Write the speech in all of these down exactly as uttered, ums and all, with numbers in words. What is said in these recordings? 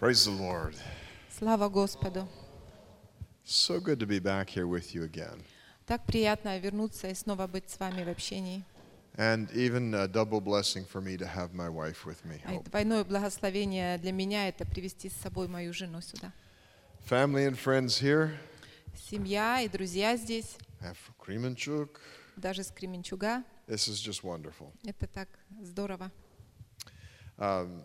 Praise the Lord. Слава Господу! So good to be back here with you again. Так приятно вернуться и снова быть с вами в общении. And even a double blessing for me to have my wife with me. А и двойное благословение для меня — это привести с собой мою жену сюда. Family and friends here. Семья и друзья здесь, And from Kremenchuk. даже с Кременчуга. This is just wonderful. Это так здорово. Um,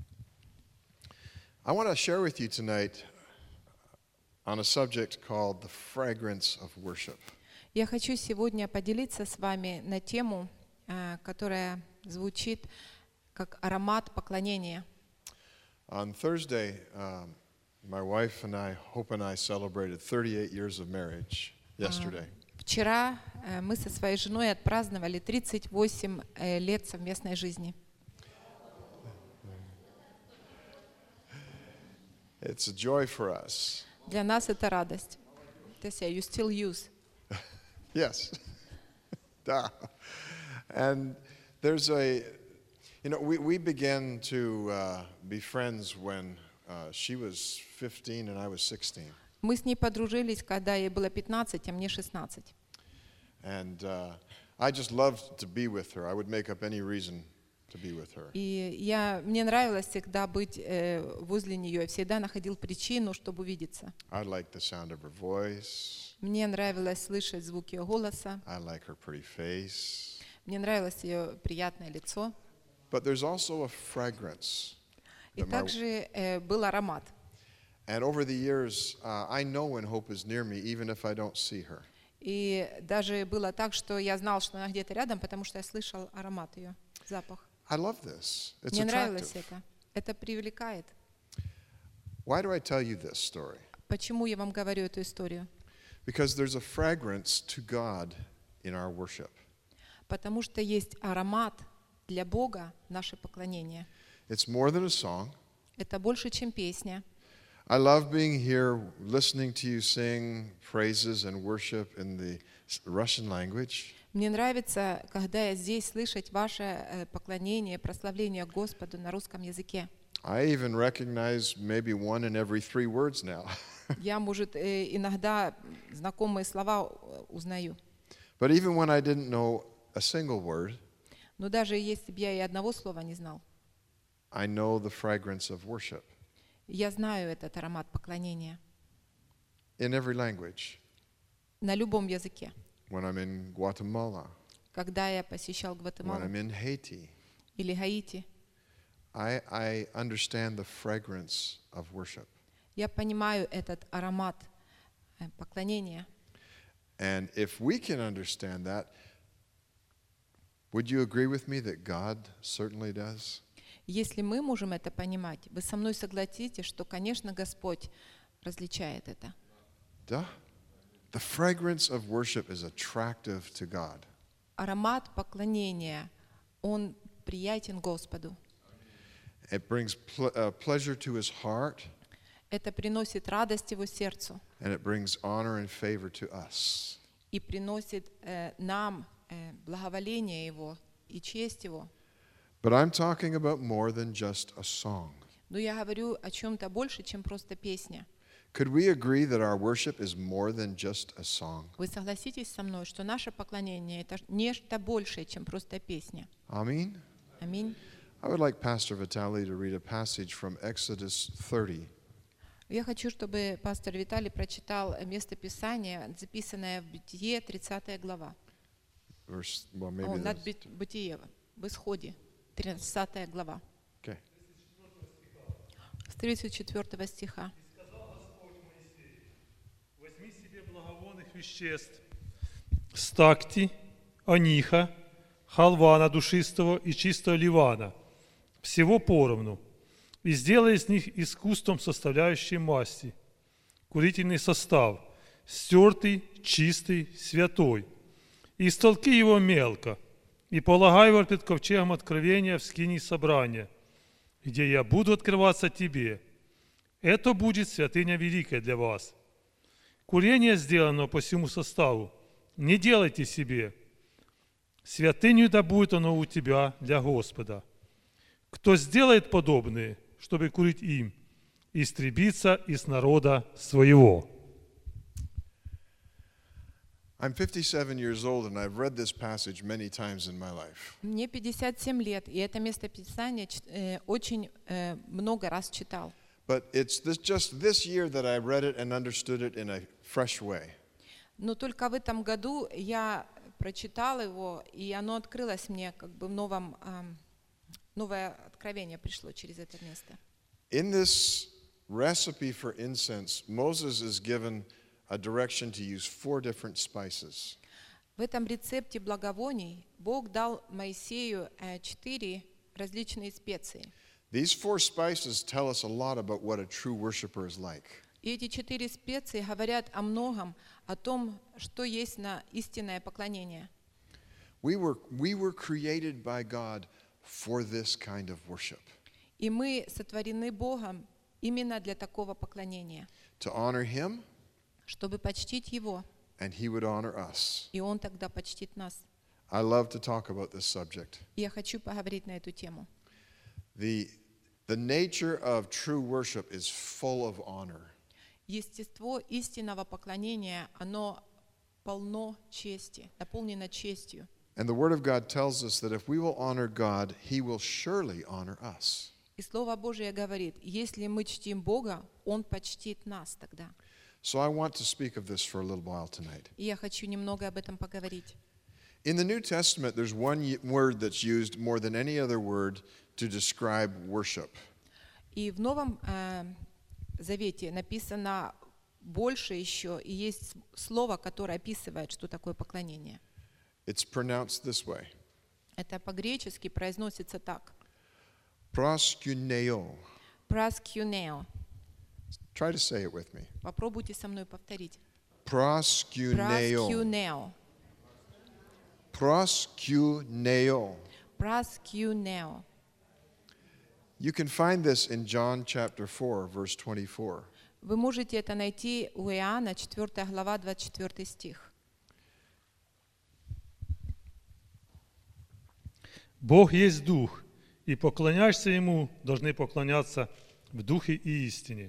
I want to share with you tonight on a subject called the fragrance of worship. Я хочу сегодня поделиться с вами на тему, которая звучит как аромат поклонения. On Thursday, um, my wife and I, Hope and I, celebrated thirty-eight years of marriage yesterday. Вчера мы со своей женой отпраздновали тридцать восемь лет совместной жизни. It's a joy for us. Для нас это радость. Теся, you still use? Yes. Da. And there's a, you know, we, we began to uh, be friends when uh, she was fifteen and I was sixteen. Мы с ней подружились, когда ей было пятнадцать, а мне шестнадцать. And uh, I just loved to be with her. I would make up any reason to be with her. И я, мне нравилось всегда быть э, возле нее. Я всегда находил причину, чтобы увидеться. I liked the sound of her voice. Мне нравилось слышать звук ее голоса. I like her pretty face. Мне нравилось ее приятное лицо. But there's also a fragrance. И that my- также э, был аромат. And over the years, uh, I know when Hope is near me, even if I don't see her. И даже было так, что я знал, что она где-то рядом, потому что я слышал аромат ее, запах. I love this. It's Мне нравилось attractive. это. Это привлекает. Why do I tell you this story? Почему я вам говорю эту историю? Because there's a fragrance to God in our worship. Потому что есть аромат для Бога, наше поклонение. It's more than a song. Это больше, чем песня. I love being here, listening to you sing praises and worship in the Russian language. Мне нравится, когда я здесь слышать ваше э, поклонение, прославление Господу на русском языке. I even recognize maybe one in every three words now. Я, может, э, иногда знакомые слова э, узнаю. But even when I didn't know a single word, Но даже если бы я и одного слова не знал, I know the fragrance of worship я знаю этот аромат поклонения in every language. на любом языке. When I'm in Guatemala, Когда я посещал when Гватемалу I'm in Haiti, или Гаити, I, I understand the fragrance of worship. я понимаю этот аромат э, поклонения. And if we can understand that, would you agree with me that God certainly does? Если мы можем это понимать, вы со мной согласитесь, что, конечно, Господь различает это. Duh. The fragrance of worship is attractive to God. Аромат поклонения, он приятен Господу. It brings ple- uh, pleasure to His heart, Это приносит радость Его сердцу and it brings honor and favor to us. и приносит э, нам э, благоволение Его и честь Его. But I'm talking about more than just a song. Но я говорю о чем-то больше, чем просто песня. Could we agree that our worship is more than just a song? Вы согласитесь со мной, что наше поклонение — это нечто большее, чем просто песня. Amen? Аминь. I would like Pastor Vitaly to read a passage from Exodus thirty. Я хочу, чтобы пастор Виталий прочитал место Писания, записанное в Бытие, тридцатая глава. Verse, well, О, maybe над that's- Бит- Бытие, в Исходе, тридцатая глава, okay. с тридцать четвёртого стиха. Возьми себе благовонных веществ, стакти, аниха, халвана душистого и чистого ливана, всего поровну, и сделай из них искусством составляющие масти, курительный состав, стертый, чистый, святой, и истолки его мелко, и полагай его пред ковчегом откровения в скинии собрания, где я буду открываться тебе. Это будет святыня великая для вас. Курение, сделанное по всему составу, не делайте себе. Святынью да будет оно у тебя для Господа. Кто сделает подобное, чтобы курить им, истребиться из народа своего». I'm fifty-seven years old, and I've read this passage many times in my life. Мне пятьдесят семь лет, и это местописание чит- э, очень э, много раз читал. But it's this, just this year that I read it and understood it in a fresh way. Но только в этом году я прочитал его, и оно открылось мне как бы в новом, ам, новое откровение пришло через это место. In this recipe for incense, Moses is given a direction to use four different spices. В этом рецепте благовоний Бог дал Моисею э, четыре различные специи. These four spices tell us a lot about what a true worshiper is like. И эти четыре специи говорят о многом, о том, что есть на истинное поклонение. We were, we were created by God for this kind of worship, И мы сотворены Богом именно для такого поклонения, to honor Him, чтобы почтить Его, and He would honor us. и Он тогда почтит нас. I love to talk about this subject. И я хочу поговорить на эту тему. The, the nature of true worship is full of honor. Естество истинного поклонения, оно полно чести, наполнено честью. And the Word of God tells us that if we will honor God, He will surely honor us. И Слово Божие говорит, если мы чтим Бога, Он почтит нас тогда. So I want to speak of this for a little while tonight. И я хочу немного об этом поговорить. In the New Testament, there's one y- word that's used more than any other word to describe worship. И в Новом э, Завете написано больше еще, и есть с- слово, которое описывает, что такое поклонение. It's pronounced this way: Это по-гречески произносится так. proskuneo. Праскюнео. Try to say it with me. Попробуйте со мной повторить. Proskuneo. Праскюнео. Proskuneo. Праскюнео. You can find this in John chapter four, verse twenty-four. Вы можете это найти у Иоанна, четвёртая глава, двадцать четвёртый стих. «Бог есть Дух, и поклоняешься Ему, должны поклоняться в Духе и истине».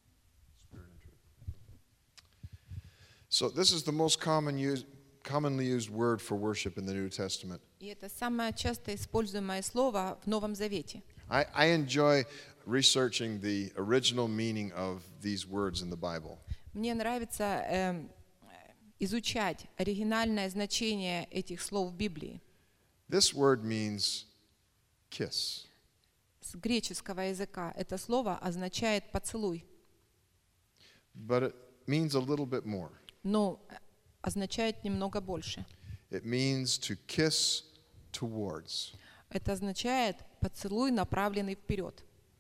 So this is the most common use, commonly used word for worship in the New Testament. И это самое часто используемое слово в Новом Завете. I, I enjoy researching the original meaning of these words in the Bible. Мне нравится эм, изучать оригинальное значение этих слов в Библии. This word means kiss. С греческого языка это слово означает «поцелуй», But it means a little bit more. но означает немного больше. It means to kiss towards. Это означает «поцелуй, направленный вперед».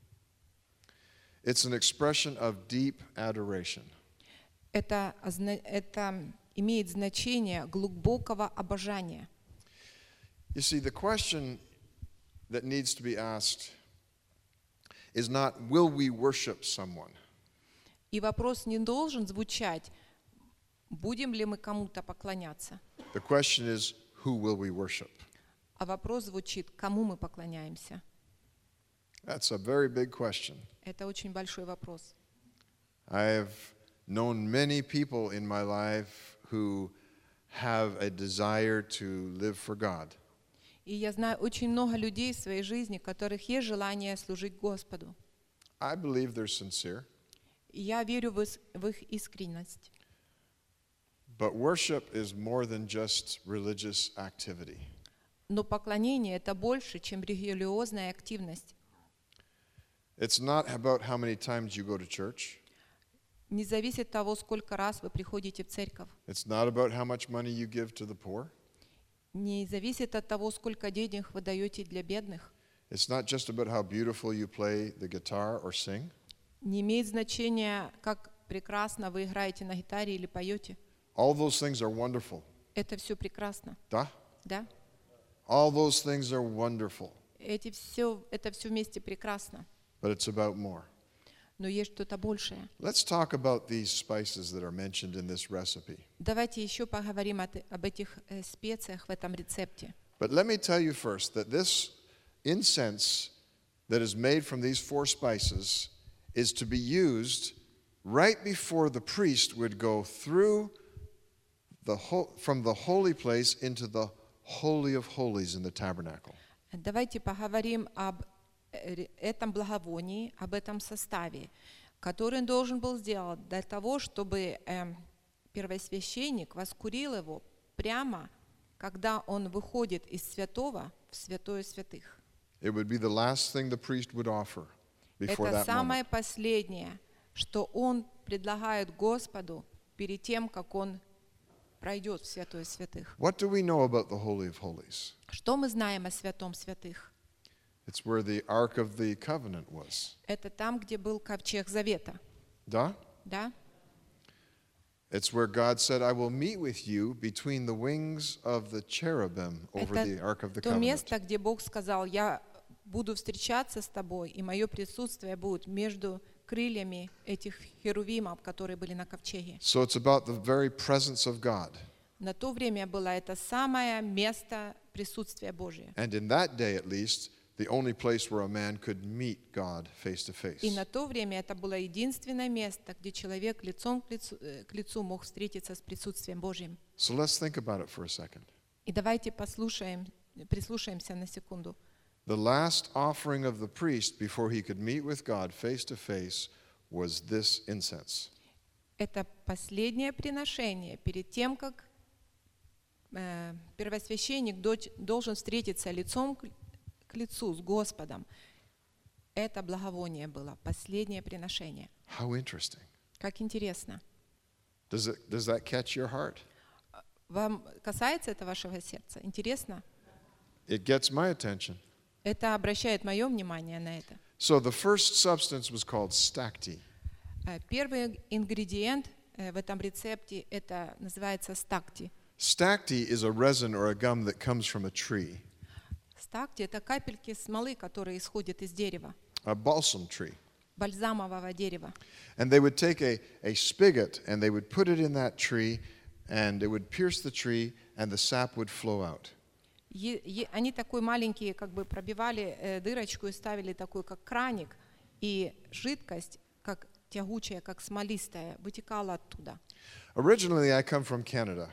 It's an expression of deep adoration. Это, озна- это имеет значение глубокого обожания. You see, the question that needs to be asked is not, will we worship someone? И вопрос не должен звучать, будем ли мы кому-то поклоняться, The question is, who will we worship? а вопрос звучит, кому мы поклоняемся. That's a very big question. Это очень большой вопрос. I have known many people in my life who have a desire to live for God. И я знаю очень много людей в своей жизни, у которых есть желание служить Господу. I believe they're sincere, И я верю в ис- в их искренность. but worship is more than just religious activity. Но поклонение — это больше, чем религиозная активность. It's not about how many times you go to church. Не зависит от того, сколько раз вы приходите в церковь. It's not about how much money you give to the poor. Не зависит от того, сколько денег вы даете для бедных. It's not just about how beautiful you play the guitar or sing. Не имеет значения, как прекрасно вы играете на гитаре или поете. All those things are wonderful. Это все прекрасно, Да? да? All those things are wonderful, Эти все, это все вместе прекрасно. but it's about more. Но есть что-то большее. Let's talk about these spices that are mentioned in this recipe. Давайте еще поговорим о т- об этих э, специях в этом рецепте. But let me tell you first that this incense that is made from these four spices is to be used right before the priest would go through the ho- from the holy place into the holy of holies in the tabernacle. Давайте поговорим об э, этом благовонии, об этом составе, который он должен был сделать для того, чтобы э, первосвященник воскурил его прямо, когда он выходит из святого в святое святых. It would be the last thing the priest would offer before Это that самое moment. последнее, что он предлагает Господу перед тем, как он пройдет в святое святых. What do we know about the Holy of Holies? Что мы знаем о святом святых? It's where the Ark of the Covenant was. Это там, где был ковчег завета, Да? да? It's where God said, I will meet with you between the wings of the cherubim over the Ark of the Это то Covenant. место, где Бог сказал: я буду встречаться с тобой, и мое присутствие будет между крыльями этих херувимов, которые были на ковчеге. So it's about the very presence of God. На то время было это самое место присутствия Божия. And in that day, at least, the only place where a man could meet God face to face. И на то время это было единственное место, где человек лицом к лицу, э, к лицу мог встретиться с присутствием Божьим. So let's think about it for a second. И давайте послушаем, прислушаемся на секунду. The last offering of the priest before he could meet with God face to face was this incense. Это последнее приношение перед тем, как э, первосвященник доч- должен встретиться лицом к, к лицу с Господом. Это благовоние было, последнее приношение. How interesting. Как интересно. Does it, does that catch your heart? Вам касается это вашего сердца? Интересно? It gets my attention. Это обращает мое внимание на это. So the first substance was called stacte. Э, Первый ингредиент э, в этом рецепте это называется стакти. Stacte is a resin or a gum that comes from a tree, Стакти это капельки смолы, которые исходят из дерева, a balsam tree. бальзамового дерева. And they would take a, a spigot and they would put it in that tree and it would pierce the tree and the sap would flow out. Е- е- Они такой маленькие, как бы пробивали э, дырочку и ставили такой, как краник, и жидкость, как тягучая, как смолистая, вытекала оттуда. Originally, I come from Canada.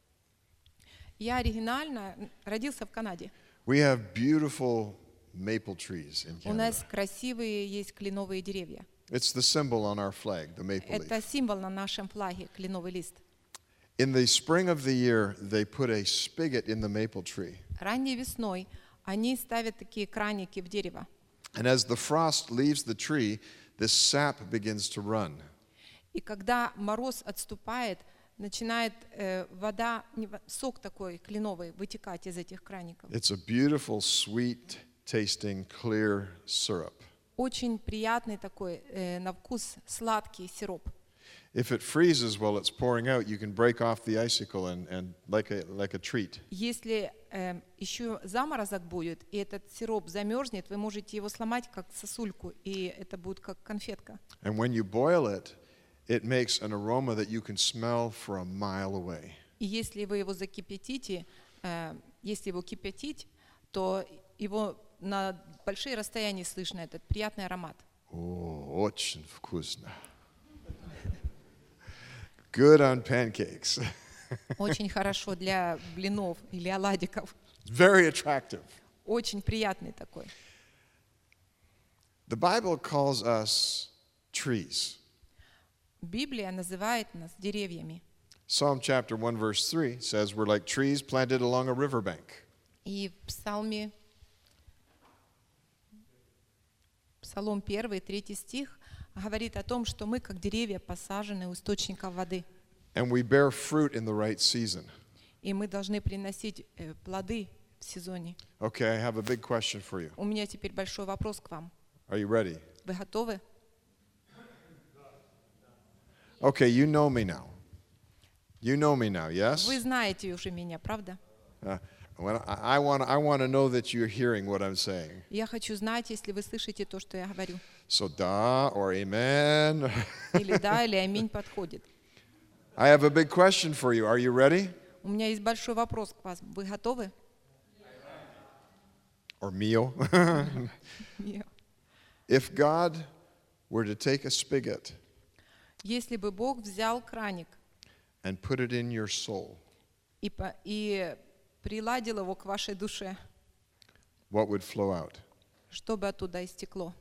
Я оригинально родился в Канаде. We have beautiful maple trees in У Canada. нас красивые есть кленовые деревья. It's the symbol on our flag, the maple Это leaf. символ на нашем флаге, кленовый лист. In the spring of the year, they put a spigot in the maple tree. Ранней весной они ставят такие краники в дерево. And as the frost leaves the tree, this sap begins to run. И когда мороз отступает, начинает э, вода, не во- сок такой кленовый вытекать из этих краников. It's a beautiful, sweet tasting, clear syrup. Очень приятный такой э, на вкус сладкий сироп. If it freezes while it's pouring out, you can break off the icicle and, and like, a, like a treat. Если э, еще заморозок будет, и этот сироп замерзнет, вы можете его сломать как сосульку, и это будет как конфетка. And when you boil it, it makes an aroma that you can smell for a mile away. И если вы его закипятите, э, если его кипятить, то его на большие расстояния слышно этот приятный аромат. Oh, очень вкусно. Good on pancakes. Очень хорошо для блинов или оладиков. Very attractive. Очень приятный такой. The Bible calls us trees. Библия называет нас деревьями. Psalm chapter one verse three says we're like trees planted along a riverbank. И в Псалме, Псалом первый, третий стих говорит о том, что мы как деревья посажены у источников воды. And we bear fruit in the right season. И мы должны приносить э, плоды в сезоне. Okay, I have a big question for you. У меня теперь большой вопрос к вам. Are you ready? Вы готовы? Okay, you know me now. You know me now, yes? Вы знаете уже меня, правда? Uh, when I, I want I want to know that you're hearing what I'm saying. Я хочу знать, если вы слышите то, что я говорю. So da or amen. Или да, или аминь подходит. I have a big question for you. Are you ready? У меня есть большой вопрос к вам. Вы готовы? Or mio? Нет. If God were to take a spigot Если бы Бог взял краник and put it in your soul, и, по- и приладил его к вашей душе, what would flow out? что бы оттуда истекло?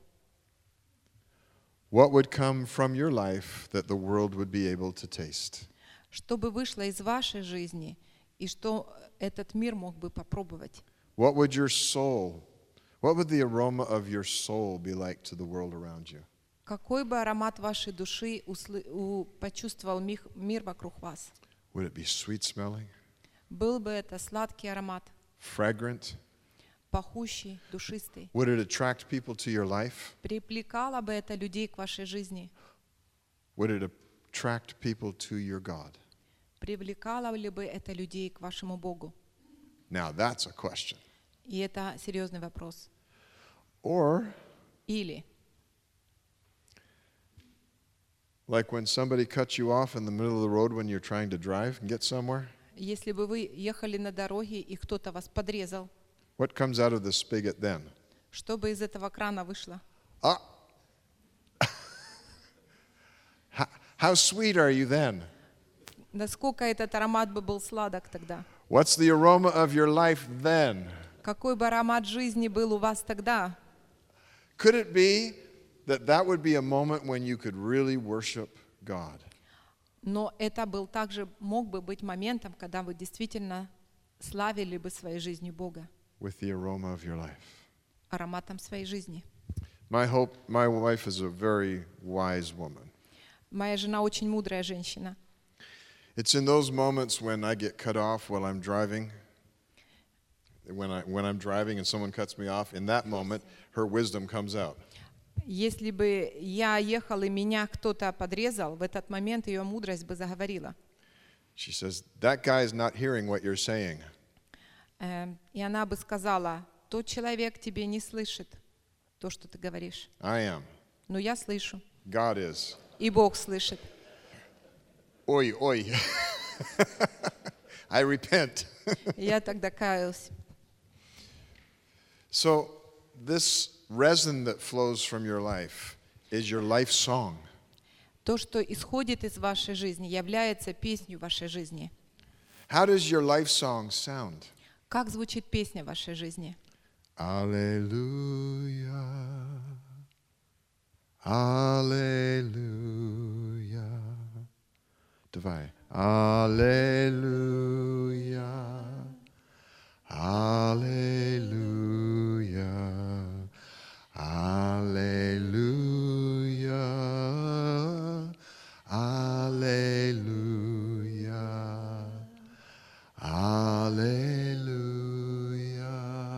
What would come from your life that the world would be able to taste? Что бы вышло из вашей жизни и что этот мир мог бы попробовать? What would your soul, what would the aroma of your soul be like to the world around you? Какой бы аромат вашей души услы- у- почувствовал мих- мир вокруг вас? Would it be sweet smelling, Был бы это сладкий аромат, fragrant? пахущий, душистый? Would it attract people to your life? Привлекало бы это людей к вашей жизни? Would it attract people to your God? Привлекало ли бы это людей к вашему Богу? Now that's a question. И это серьезный вопрос. Or, Или, like when somebody cuts you off in the middle of the road when you're trying to drive and get somewhere, если бы вы ехали на дороге и кто-то вас подрезал, what comes out of the spigot then? что бы из этого крана вышло? Ah! How, how sweet are you then? Насколько этот аромат бы был сладок тогда? What's the aroma of your life then? Какой бы аромат жизни был у вас тогда? Could it be that that would be a moment when you could really worship God? Но это был также, мог бы быть моментом, когда вы действительно славили бы своей жизнью Бога, With the aroma of your life. ароматом своей жизни. My hope, my wife is a very wise woman. Моя жена очень мудрая женщина. It's in those moments when I get cut off while I'm driving, when, I, when I'm driving and someone cuts me off, in that moment, her wisdom comes out. Если бы я ехал и меня кто-то подрезал, в этот момент ее мудрость бы заговорила. She says, that guy is not hearing what you're saying. Эм, И она бы сказала, тот человек тебе не слышит то, что ты говоришь. I am. Но я слышу, God is. и Бог слышит. Oi, oi. I repent. Я тогда каялась. So, this resin that flows from your life is your life song. То, что исходит из вашей жизни, является песней вашей жизни. How does your life song sound? Как звучит песня в вашей жизни? Alleluia. Alleluia. Давай. Alleluia. Alleluia. Alleluia. Alleluia. Alleluia.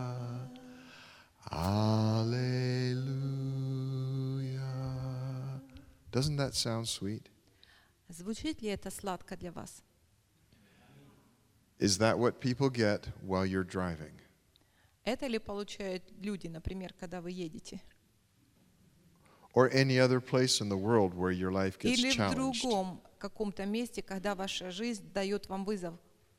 Alleluia. Doesn't that sound sweet? Звучит ли это сладко для вас? Is that what people get while you're driving? Это ли получают люди, например, когда вы едете? Or any other place in the world where your life gets Или в challenged? другом каком-то месте, когда ваша жизнь дает вам вызов?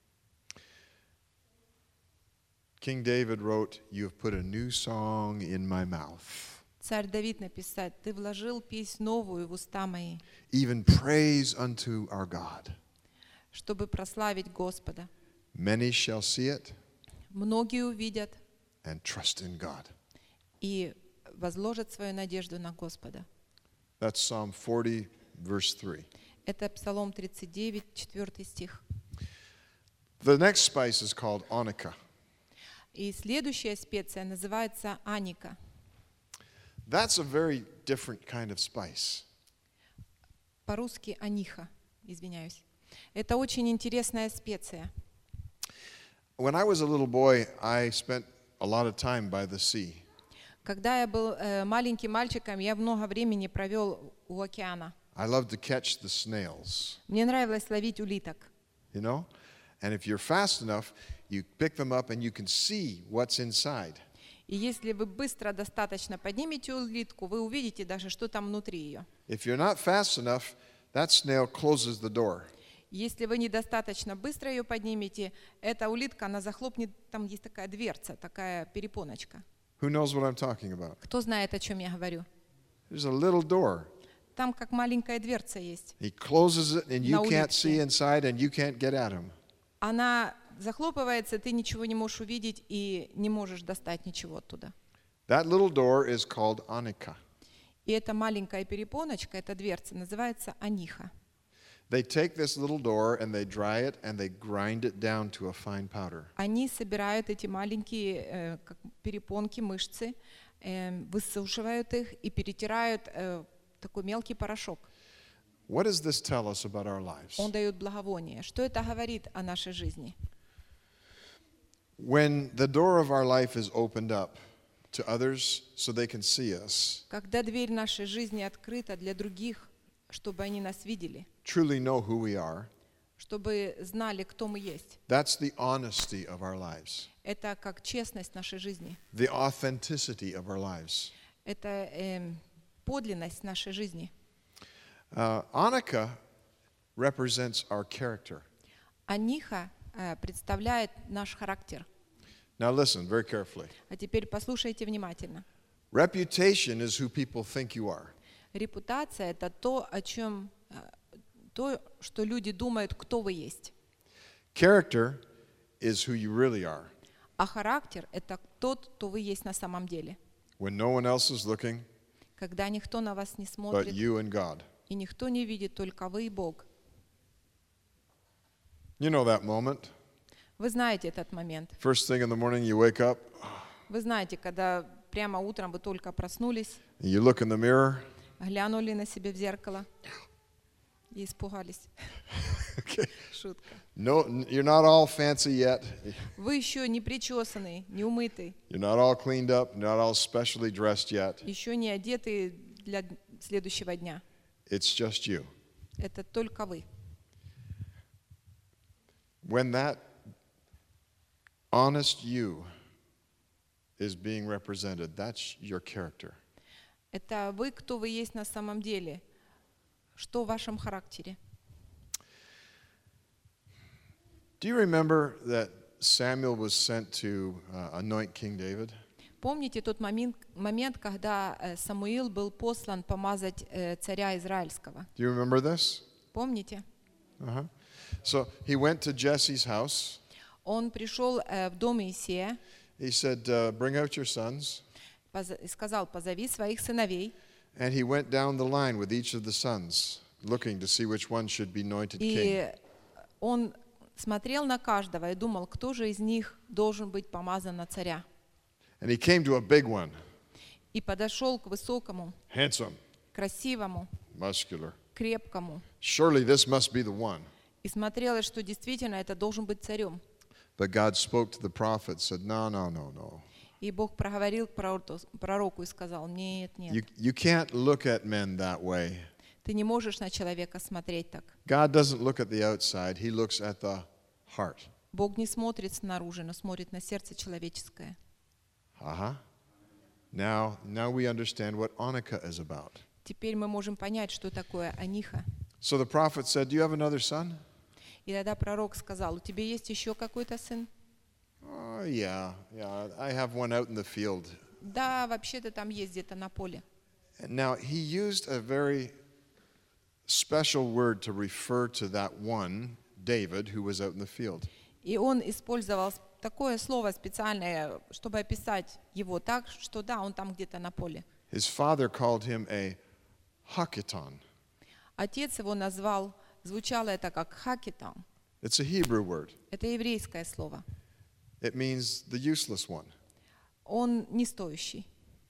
King David wrote, "You have put a new song in my mouth, Царь Давид написал, «Ты вложил песнь новую в уста мои, even praise unto our God. чтобы прославить Господа. Many shall see it Многие увидят and trust in God." и возложат свою надежду на Господа». That's Psalm forty, verse three. Это Псалом тридцать девять, четвёртый стих. The next spice is called onycha. И следующая специя называется аника. That's a very different kind of spice. По-русски аниха, извиняюсь. Это очень интересная специя. When I was a little boy, I spent a lot of time by the sea. Когда я был э, маленьким мальчиком, я много времени провел у океана. I loved to catch the snails, Мне нравилось ловить улиток. you know? And if you're fast enough, you pick them up and you can see what's inside. И если вы быстро достаточно поднимете улитку, вы увидите даже, что там внутри ее. If you're not fast enough, that snail closes the door. Если вы недостаточно быстро ее поднимете, эта улитка, она захлопнет, там есть такая дверца, такая перепоночка. Who knows what I'm talking about? Кто знает, о чем я говорю? There's a little door. Там как маленькая дверца есть. He closes it, and you На can't улитке. see inside, and you can't get at him. Она захлопывается, ты ничего не можешь увидеть и не можешь достать ничего оттуда. That little door is called Anika. И эта маленькая перепоночка, эта дверца, называется аниха. They take this little door and they dry it and they grind it down to a fine powder. Они собирают эти маленькие э, как перепонки, мышцы, э, высушивают их и перетирают э, такой мелкий порошок. What does this tell us about our lives? Он дает благовоние. Что это говорит о нашей жизни? When the door of our life is opened up to others so they can see us, Когда дверь нашей жизни открыта для других, чтобы они нас видели, truly know who we are, чтобы знали, кто мы есть. that's the honesty of our lives, Это как честность нашей жизни. the authenticity of our lives. Это эм, подлинность нашей жизни. Uh, Anika represents our character. Аниха э, представляет наш характер. Now listen very carefully. А теперь послушайте внимательно. Reputation is who people think you are. Репутация – это то, о чем, э, то, что люди думают, кто вы есть. Character is who you really are. А характер – это тот, кто вы есть на самом деле. When no one else is looking Когда никто на вас не but смотрит, you and God. и никто не видит, только вы и Бог. You know that moment. Вы знаете этот момент. First thing in the morning you wake up, Вы знаете, когда прямо утром вы только проснулись, and you look in the mirror. глянули на себя в зеркало и испугались. Okay. Шутка. No, you're not all fancy yet. Вы еще не причесанный, не умытый, You're not all cleaned up, not all specially dressed yet. еще не одетый для следующего дня. It's just you. Это только вы. When that honest you is being represented, that's your character. Это вы, кто вы есть на самом деле. Что в вашем характере? Do you remember that Samuel was sent to uh, anoint King David? Помните тот момент, момент, когда э, Самуил был послан помазать э, царя Израильского? Do you remember this? Помните? Uh-huh. So he went to Jesse's house. Он пришел э, в дом Иисея He said, uh, bring out your sons. поза- и сказал: позови своих сыновей. And he went down the line with each of the sons, looking to see which one should be anointed king. И он смотрел на каждого и думал, кто же из них должен быть помазан на царя. And he came to a big one, И подошел к высокому, handsome, красивому, muscular. крепкому. Surely this must be the one. И смотрелось, что действительно это должен быть царем. But God spoke to the prophet, said, no, no, no, no. И Бог проговорил к пророку, пророку и сказал: нет, нет, You, you can't look at men that way. ты не можешь на человека смотреть так. God doesn't look at the outside, he looks at the heart. Бог не смотрит снаружи, но смотрит на сердце человеческое. Uh-huh. Now, now we understand what Anika is about. Теперь мы можем понять, что такое аниха. So the prophet said, do you have another son? И тогда пророк сказал: у тебя есть еще какой-то сын? Oh, yeah, yeah, I have one out in the field. Да, вообще-то там есть где-то на поле. And now, he used a very special word to refer to that one, David, who was out in the field. И он использовал такое слово специальное, чтобы описать его так, что да, он там где-то на поле. His father called him a hakiton. Отец его назвал, звучало это как хакитан. It's a Hebrew word. Это еврейское слово. It means the useless one. Он не стоящий.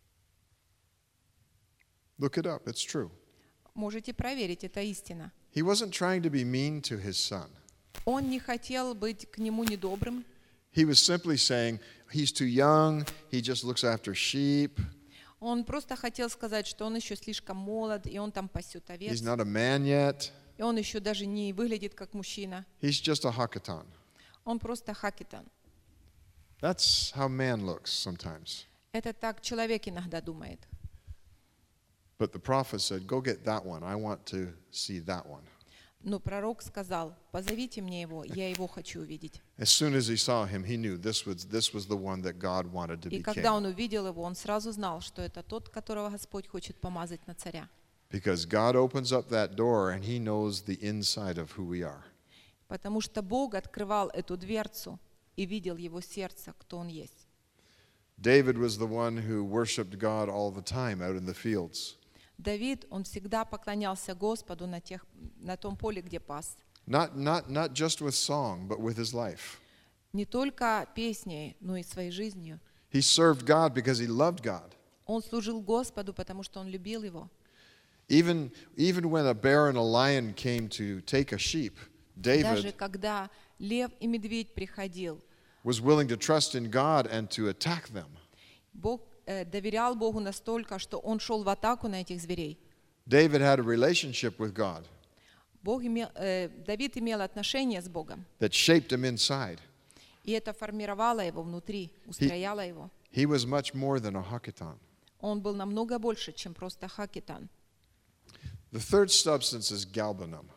Look it up, it's true. Можете проверить, это истина. He wasn't trying to be mean to his son. Он не хотел быть к нему недобрым. He was simply saying, he's too young, he just looks after sheep, Он просто хотел сказать, что он еще слишком молод, и он там пасет овец. he's not a man yet, И он еще даже не выглядит как мужчина. he's just a hakiton. Он просто хакитан. That's how man looks sometimes. Это так человек иногда думает. But the prophet said, go get that one. I want to see that one. Но пророк сказал: позовите мне его, я его хочу увидеть. As soon as he saw him, he knew this was, this was the one that God wanted to И be когда king. он увидел его, он сразу знал, что это тот, которого Господь хочет помазать на царя. Because God opens up that door and he knows the inside of who we are. Потому что Бог открывал эту дверцу и видел его сердце, кто он есть. David was the one who worshiped God all the time out in the fields. Давид, он всегда поклонялся Господу на, тех, на том поле, где пас. Not, not, not just with song, but with his life. Не только песней, но и своей жизнью. He served God because he loved God. Он служил Господу, потому что он любил его. Even, even when a bear and a lion came to take a sheep, Даже David когда лев и медведь приходил, was willing to trust in God and to attack them. Бог э, доверял Богу настолько, что он шел в атаку на этих зверей. David had a relationship with God Бог имел, э, Давид имел отношение с Богом, that shaped him inside. и это формировало его внутри, устрояло его. He was much more than a Hakatan. Он был намного больше, чем просто хакетан. The third substance is galbanum.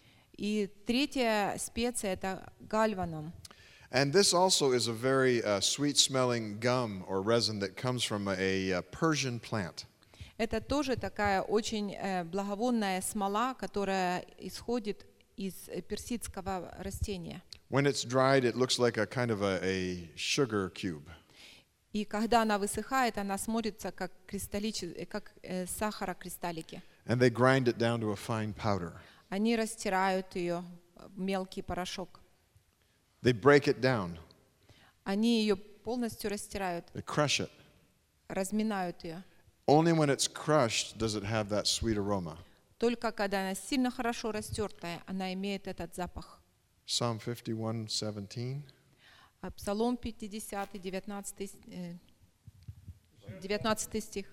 И третья специя — это гальваном. And this also is a very uh, sweet-smelling gum or resin that comes from a, a Persian plant. Это тоже такая очень э, благовонная смола, которая исходит из э, персидского растения. When it's dried, it looks like a kind of a, a sugar cube. И когда она высыхает, она смотрится как, кристалличи- как э, сахарокристаллики. And they grind it down to a fine powder. Они растирают ее в мелкий порошок. They break it down. Они ее полностью растирают, They crush it. разминают ее. Only when it's crushed does it have that sweet aroma. Только когда она сильно хорошо растертая, она имеет этот запах. Psalm fifty-one seventeen. А Псалом пятидесятый, девятнадцатый, э, девятнадцатый стих.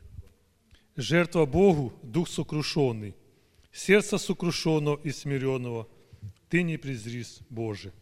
Жертва Богу – дух сокрушенный, сердце сокрушенного и смиренного ты не презришь, Боже.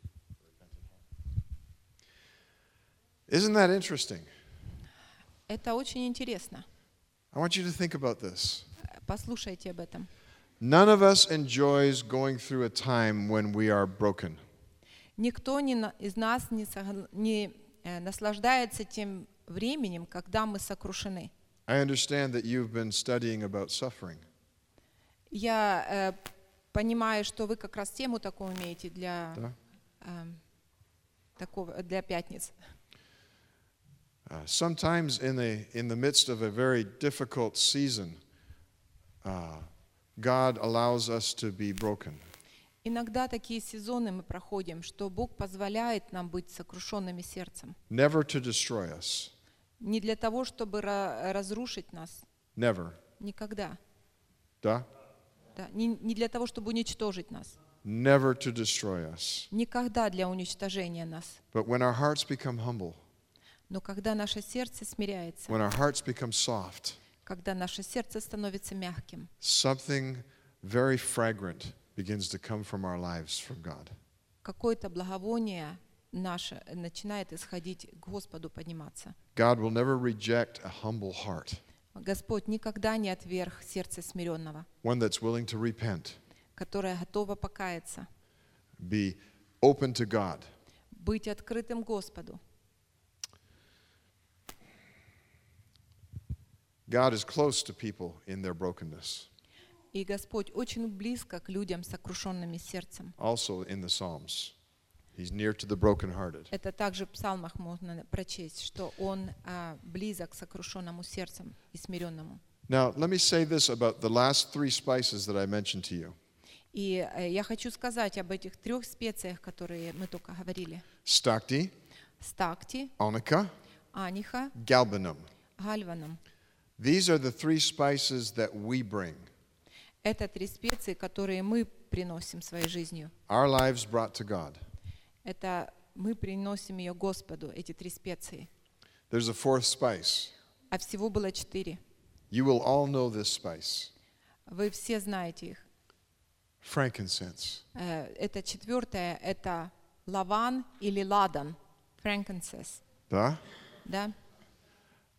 Isn't that interesting? Это очень интересно. I want you to think about this. Послушайте об этом. None of us enjoys going through a time when we are broken. Никто не на- из нас не, согла- не, э, наслаждается тем временем, когда мы сокрушены. I understand that you've been studying about suffering. Я э, понимаю, что вы как раз тему такую имеете для, Да? эм, такого, для пятниц. Uh, sometimes in the, in the midst of a very difficult season, uh, God allows us to be broken. Иногда такие сезоны мы проходим, что Бог позволяет нам быть сокрушенными сердцем. Never to destroy us. Не для того, чтобы ра- разрушить нас. Never. Никогда. Да? Да. Не, не для того, чтобы уничтожить нас. Never to destroy us. Никогда для уничтожения нас. But when our hearts become humble, Но когда наше сердце смиряется, when our hearts become soft, когда наше сердце становится мягким, something very fragrant begins to come from our lives from God. какое-то благовоние наше начинает исходить к Господу, подниматься. God will never reject a humble heart, Господь никогда не отверг сердце смиренного, one that's willing to repent, которое готово покаяться, be open to God. быть открытым Господу. God is close to people in their brokenness, И Господь очень близко к людям с сокрушенным сердцем. also in the Psalms. He's near to the brokenhearted. Это также в псалмах можно прочесть, что Он а, близок к сокрушенному сердцем и смиренному. Now, let me say this about the last three spices that I mentioned to you. И э, я хочу сказать об этих трех специях, которые мы только говорили. Stacte, Стакти, onycha, аниха, galbanum. гальваном. These are the three spices that we bring. Это три специи, которые мы приносим своей жизнью. Our lives brought to God. Это мы приносим ее Господу, эти три специи. There's a fourth spice. А всего было четыре. You will all know this spice. Вы все знаете их. Frankincense. Э, Это четвертое, это лаван или ладан, frankincense, Да? да?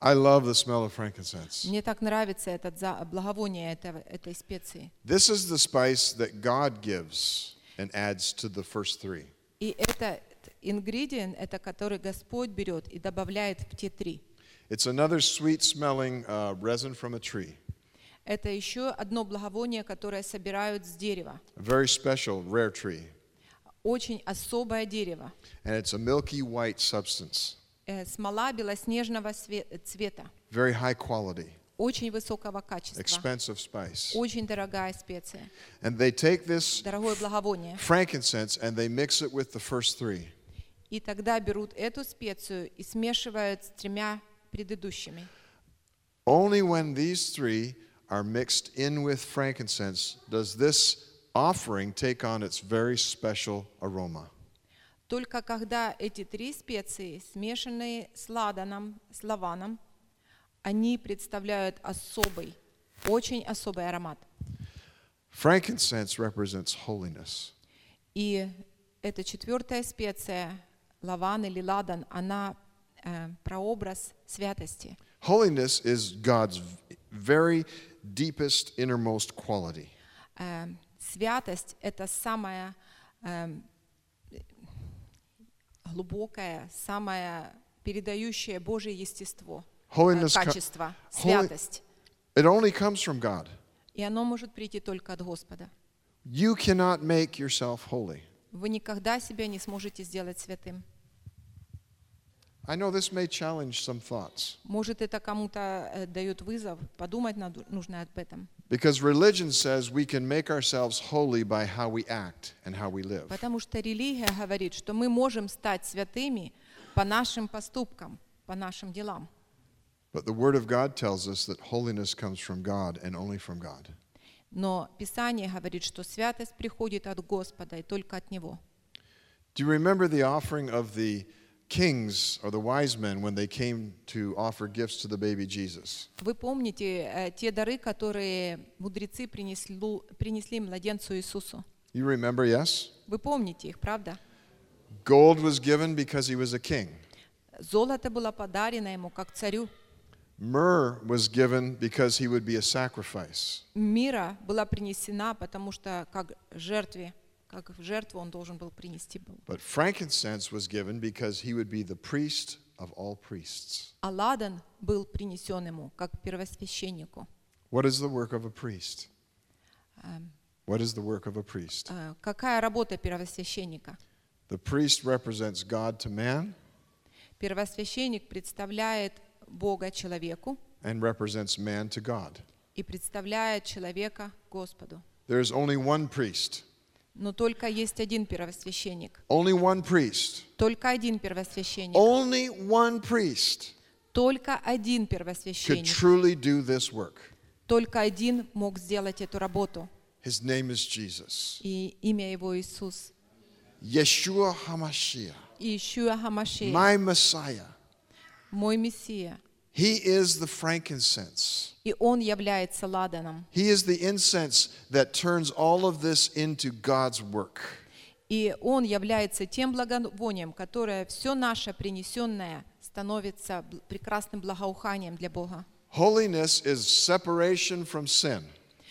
I love the smell of frankincense. Мне так нравится этот за- благовоние этого, этой специи. This is the spice that God gives and adds to the first three. И это ингредиент, это который Господь берет и добавляет в те три. It's another sweet-smelling uh, resin from a tree. Это еще одно благовоние, которое собирают с дерева. A very special, rare tree. Очень особое дерево. And it's a milky white substance. Э, Смола белоснежного све- цвета. Very high quality, Очень высокого качества. expensive spice. Очень дорогая специя. And they take this Дорогое благовоние. frankincense and they mix it with the first three. И тогда берут эту специю и смешивают с тремя предыдущими. Only when these three are mixed in with frankincense does this offering take on its very special aroma. Только когда эти три специи, смешанные с ладаном, с лаваном, они представляют особый, очень особый аромат. Frankincense represents holiness. И эта четвертая специя, лаван или ладан, она э, прообраз святости. Holiness is God's very deepest, innermost quality. Э, святость — это самая э, глубокое, самое передающее Божье естество, э, Holiness co- качество, Holy- святость. It only comes from God. И оно может прийти только от Господа. You cannot make yourself holy. Вы никогда себя не сможете сделать святым. I know this may challenge some thoughts Может, это кому-то э, дает вызов, подумать надо- нужно об этом. because religion says we can make ourselves holy by how we act and how we live. Потому что религия говорит, что мы можем стать святыми по нашим поступкам, по нашим делам. But the Word of God tells us that holiness comes from God and only from God. Но Писание говорит, что святость приходит от Господа и только от Него. Do you remember the offering of the kings or the wise men when they came to offer gifts to the baby Jesus? Вы помните э, те дары, которые мудрецы принесли, принесли младенцу Иисусу? You remember, yes? Вы помните их, правда? Gold was given because he was a king. Золото было подарено ему как царю. Myrrh was given because he would be a sacrifice. Мира была принесена, потому что как жертве, как в жертву он должен был принести. был. But frankincense was given because he would be the priest of all priests. А ладан был принесен ему как первосвященнику. What is the work of a priest? Эм, What is the work of a priest? э, Какая работа первосвященника? The priest represents God to man Первосвященник представляет Бога человеку and represents man to God. и представляет человека Господу. There is only one priest. Но только есть один первосвященник. Only one priest. Только один первосвященник. Only one priest Только один could первосвященник. truly do this work. Только один мог сделать эту работу. His name is Jesus. И имя его Иисус. Yeshua HaMashiach. Иешуа Хамашиах, My Messiah. мой Мессия. He is the frankincense. И Он является ладаном. He is the incense that turns all of this into God's work. И Он является тем благовонием, которое все наше принесенное становится бл- прекрасным благоуханием для Бога. Holiness is separation from sin.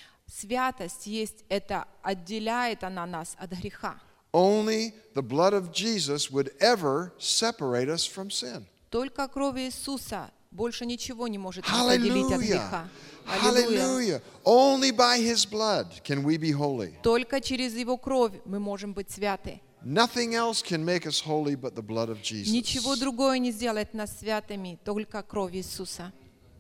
Святость есть это, отделяет она нас от греха. Only the blood of Jesus would ever separate us from sin. Только кровь Иисуса больше ничего не может нас отделить от Hallelujah. греха. Аллилуйя. Hallelujah. Only by his blood can we be holy. Только через Его кровь мы можем быть святы. Nothing else can make us holy but the blood of Ничего Jesus. другое не сделает нас святыми, только кровь Иисуса.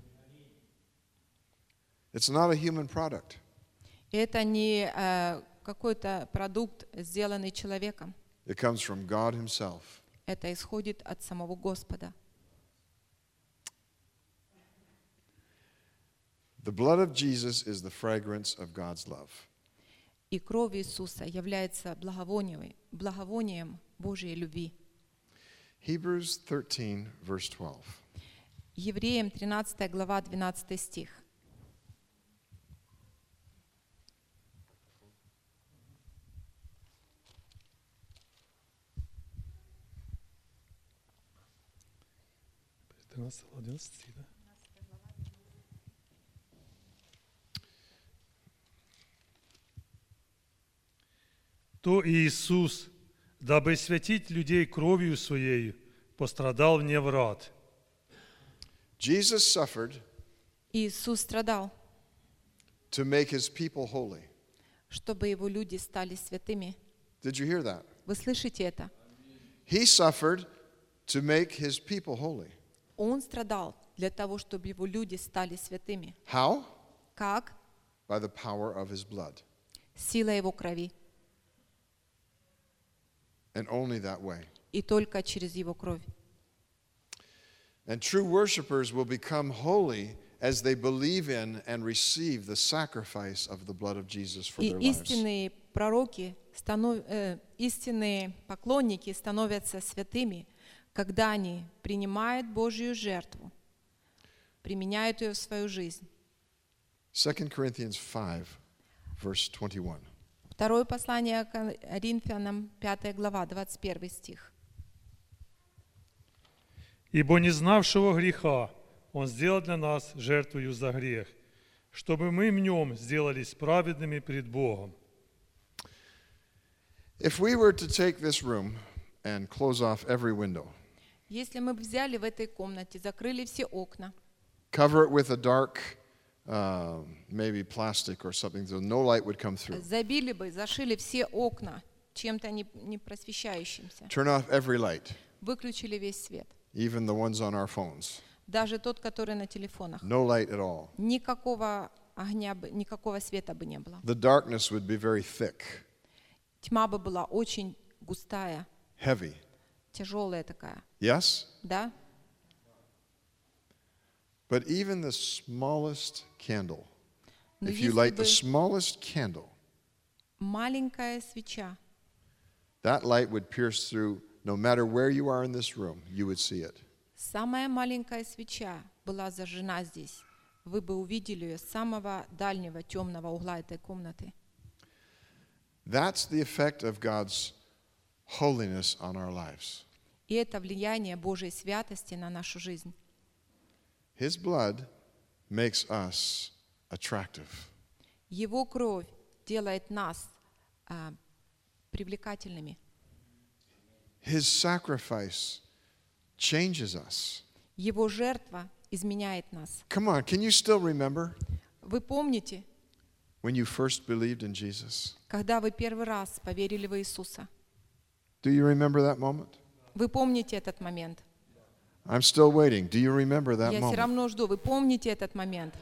It's not a human product. Это не э, какой-то продукт, сделанный человеком. It comes from God himself. Это исходит от самого Господа. The blood of Jesus is the fragrance of God's love. И кровь Иисуса является благовонием, благовонием Божьей любви. Hebrews thirteen, verse twelve. Евреям тринадцатая глава, двенадцатый стих. тринадцать, одиннадцать, да? то Иисус, дабы святить людей кровью Своею, пострадал вне врат. Jesus suffered Иисус страдал, to make his people holy. чтобы его люди стали святыми. Did you hear that? Вы слышите это? He suffered to make his people holy. Он страдал для того, чтобы его люди стали святыми. How? Как? By the power of his blood. Сила его крови. And only that way. И только через его кровь. And true worshipers will become holy as they believe in and receive the sacrifice of the blood of Jesus for И their lives. истинные пророки, станов- э, истинные поклонники становятся святыми, когда они принимают Божью жертву, применяют ее в свою жизнь. Second Corinthians five, verse twenty-one. Второе послание к Коринфянам, пятая глава, двадцать первый стих. «Ибо не знавшего греха Он сделал для нас жертвою за грех, чтобы мы в Нем сделались праведными пред Богом». If we were to take this room and close off every window, Если мы бы взяли в этой комнате, закрыли все окна, cover it with a dark, uh, maybe plastic or something, so no light would come through. забили бы, зашили все окна чем-то не, не просвещающимся, Turn off every light, выключили весь свет, even the ones on our phones. даже тот, который на телефонах. No light at all. Никакого огня, бы, никакого света бы не было. The darkness would be very thick, Тьма бы была очень густая, heavy. тяжелая такая, Yes? да? But even the smallest candle, Но if you если light бы the smallest candle, маленькая свеча, that light would pierce through, no matter where you are in this room, you would see it. самая маленькая свеча была зажжена здесь, вы бы увидели ее с самого дальнего темного угла этой комнаты. That's the effect of God's holiness on our lives. И это влияние Божьей святости на нашу жизнь. His blood makes us attractive. Его кровь делает нас а, привлекательными. His sacrifice changes us. Его жертва изменяет нас. Come on, can you still remember Вы помните, when you first believed in Jesus? когда вы первый раз поверили в Иисуса? Do you remember that moment? Вы помните этот момент? I'm still waiting. Do you remember that Я все moment? равно жду. Вы помните этот момент?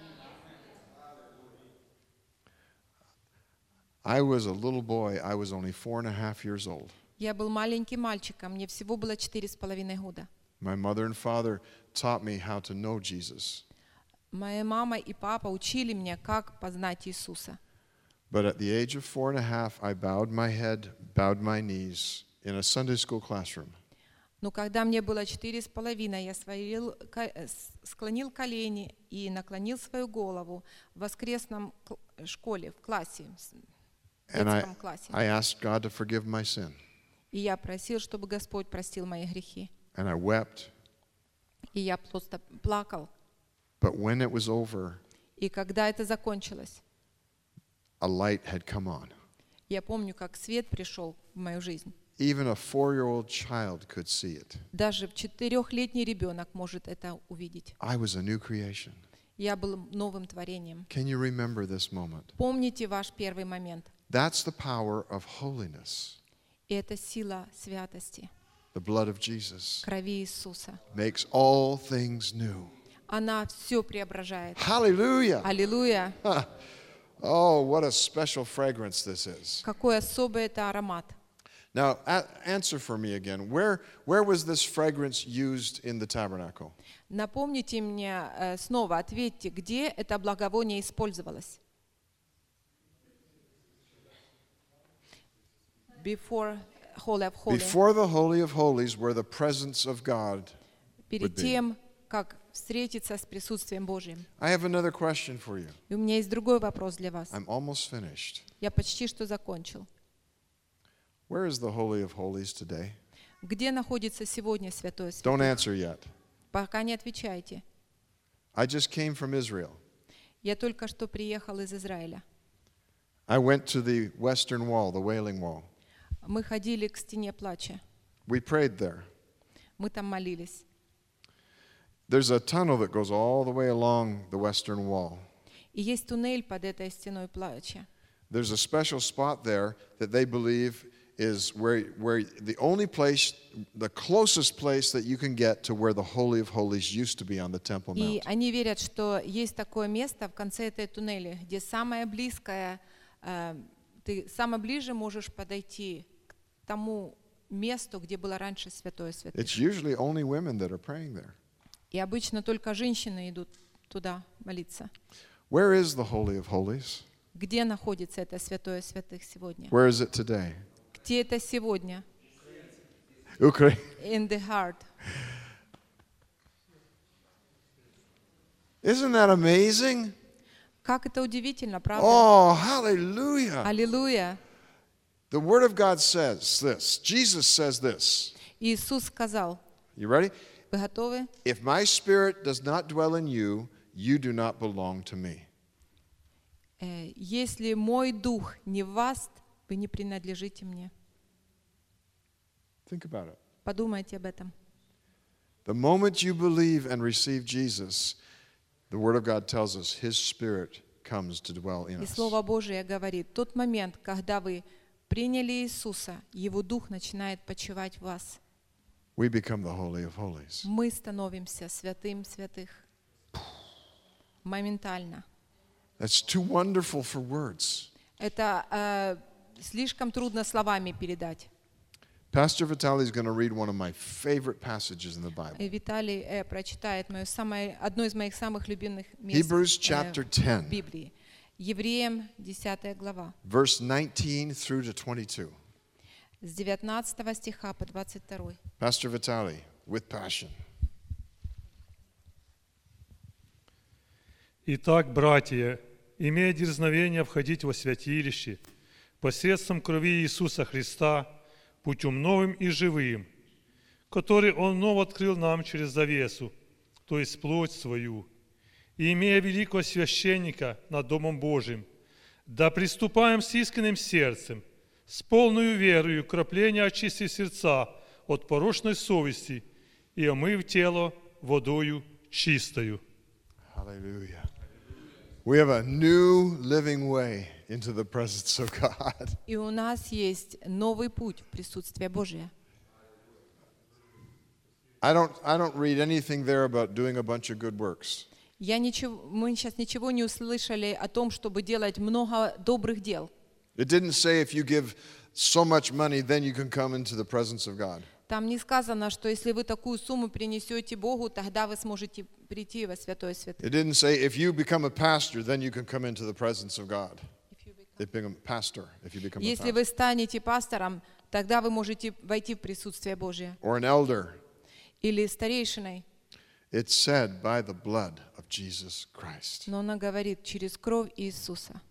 I was a little boy. I was only four and a half years old. Я был маленьким мальчиком, мне всего было четыре с половиной года. My mother and father taught me how to know Jesus. Моя мама и папа учили меня, как познать Иисуса. But at the age of four and a half, I bowed my head, bowed my knees in a Sunday school classroom. Но когда мне было четыре с половиной, я свалил, ко- э, с- склонил колени и наклонил свою голову в воскресном кл- школе, в классе, с- в And I, детском классе. I asked God to forgive my sin. И я просил, чтобы Господь простил мои грехи. And I wept. И я просто плакал. But when it was over, И когда это закончилось, a light had come on. я помню, как свет пришел в мою жизнь. Even a four-year-old child could see it. Даже четырехлетний ребенок может это увидеть. I was a new creation. Я был новым творением. Can you remember this moment? Помните ваш первый момент. That's the power of holiness. И это сила святости, The blood of Jesus крови Иисуса. makes all things new. Она все преображает. Hallelujah! Аллилуйя! Oh, what a special fragrance this is. Какой особый это аромат. Now, a- answer for me again. Where, where was this fragrance used in the tabernacle? Напомните мне э, снова, ответьте, где это благовоние использовалось? Before Holy of Holies. Before the Holy of Holies, where the presence of God. Перед would be. тем, как встретиться с присутствием Божьим. I have another question for you. И у меня есть другой вопрос для вас. I'm almost finished. Я почти что закончил. Where is the Holy of Holies today? Где находится сегодня Святое Don't Святых? answer yet. Пока не отвечайте. I just came from Israel. Я только что приехал из Израиля. I went to the Western Wall, the Wailing Wall. Мы ходили к стене плача. We prayed there. Мы там молились. There's a tunnel that goes all the way along the western wall. И есть туннель под этой стеной плача. There's a special spot there that they believe is where, where the only place, the closest place that you can get to where the Holy of Holies used to be on the Temple И Mount. они верят, что есть такое место в конце этой туннели, где самое близкое, э, ты самое ближе можешь подойти к тому месту, где было раньше святое святых. It's usually only women that are praying there. И обычно только женщины идут туда молиться. Where is the Holy of Holies? Где находится это святое святых сегодня? Where is it today? Где это сегодня? Ukraine. In the heart. Isn't that amazing? Как это удивительно, правда? Oh, hallelujah. Аллилуйя. The Word of God says this. Jesus says this. Иисус сказал, You ready? вы готовы? If my spirit does not dwell in you, you do not belong to me. Э, Если мой дух не в вас, вы не принадлежите мне. Think about it. Подумайте об этом. The moment you believe and receive Jesus, the Word of God tells us His Spirit comes to dwell in И us. Слово Божие говорит, тот момент, когда вы приняли Иисуса, Его Дух начинает почивать в вас. We become the Holy of Holies. Мы становимся святым святых. Моментально. That's too wonderful for words. Это э, слишком трудно словами передать. Pastor Vitaly is going to read one of my favorite passages in the Bible. И Виталий э, прочитает моё самое, одно из моих самых любимых мест Hebrews э, chapter в ten, Библии. Евреям десятая глава, verse nineteen through to twenty-two. с девятнадцатого стиха по двадцать второй. Pastor Vitaly, with passion. Итак, братья, имея дерзновение входить во святилище, посредством крови Иисуса Христа, путем новым и живым, который Он вновь открыл нам через завесу, то есть плоть свою, и имея великого священника над Домом Божиим, да приступаем с искренним сердцем, с полною верою, крапления очистив сердца от порочной совести и омыв тело водою чистою. Hallelujah. We have a new living way into the presence of God. И у нас есть новый путь в присутствие Божие. I don't, I don't read anything there about doing a bunch of good works. Я ничего, мы сейчас ничего не услышали о том, чтобы делать много добрых дел. It didn't say if you give so much money, then you can come into the presence of God. Там не сказано, что если вы такую сумму принесете Богу, тогда вы сможете прийти во святое святых. It didn't say if you become a pastor, then you can come into the presence of God. If you become a pastor, if you become a Если pastor. вы станете пастором, тогда вы можете войти в присутствие Божие. Or an elder. Или старейшиной. It's said by the blood of Jesus Christ. Но она говорит через кровь Иисуса.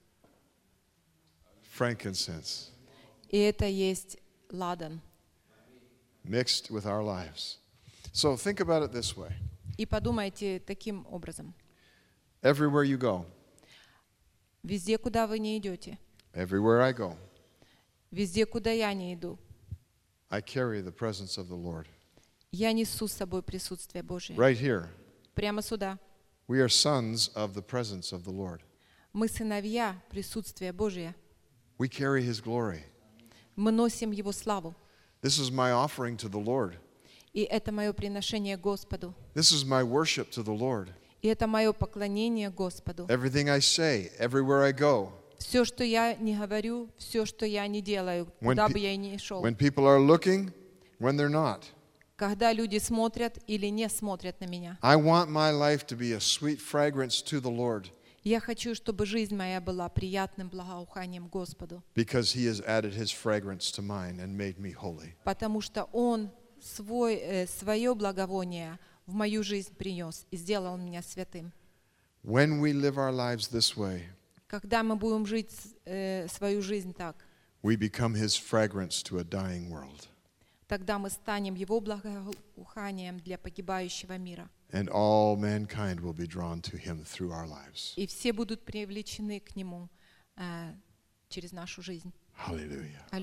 Frankincense И это есть ладан. mixed with our lives. So think about it this way. И подумайте таким образом. Everywhere you go, Везде, куда вы не идете, everywhere I go, везде, куда я не иду, I carry the presence of the Lord. я несу с собой присутствие Божие. Right here, Прямо сюда. we are sons of the presence of the Lord. Мы сыновья присутствия Божия. We carry His glory. Мы носим Его славу. This is my offering to the Lord. И это мое приношение Господу. This is my worship to the Lord. И это мое поклонение Господу. Everything I say, everywhere I go, Все, что я не говорю, все, что я не делаю, When куда pe- бы я ни шел. when people are looking, when they're not. Когда люди смотрят или не смотрят на меня. I want my life to be a sweet fragrance to the Lord Я хочу, чтобы жизнь моя была приятным благоуханием Господу. because He has added His fragrance to mine and made me holy. Потому что Он свой, э, свое благовоние в мою жизнь принес и сделал меня святым. When we live our lives this way, Когда мы будем жить э, свою жизнь так, we become His fragrance to a dying world. тогда мы станем Его благоуханием для погибающего мира. And all mankind will be drawn to Him through our lives. И все будут привлечены к Нему э, через нашу жизнь. Hallelujah.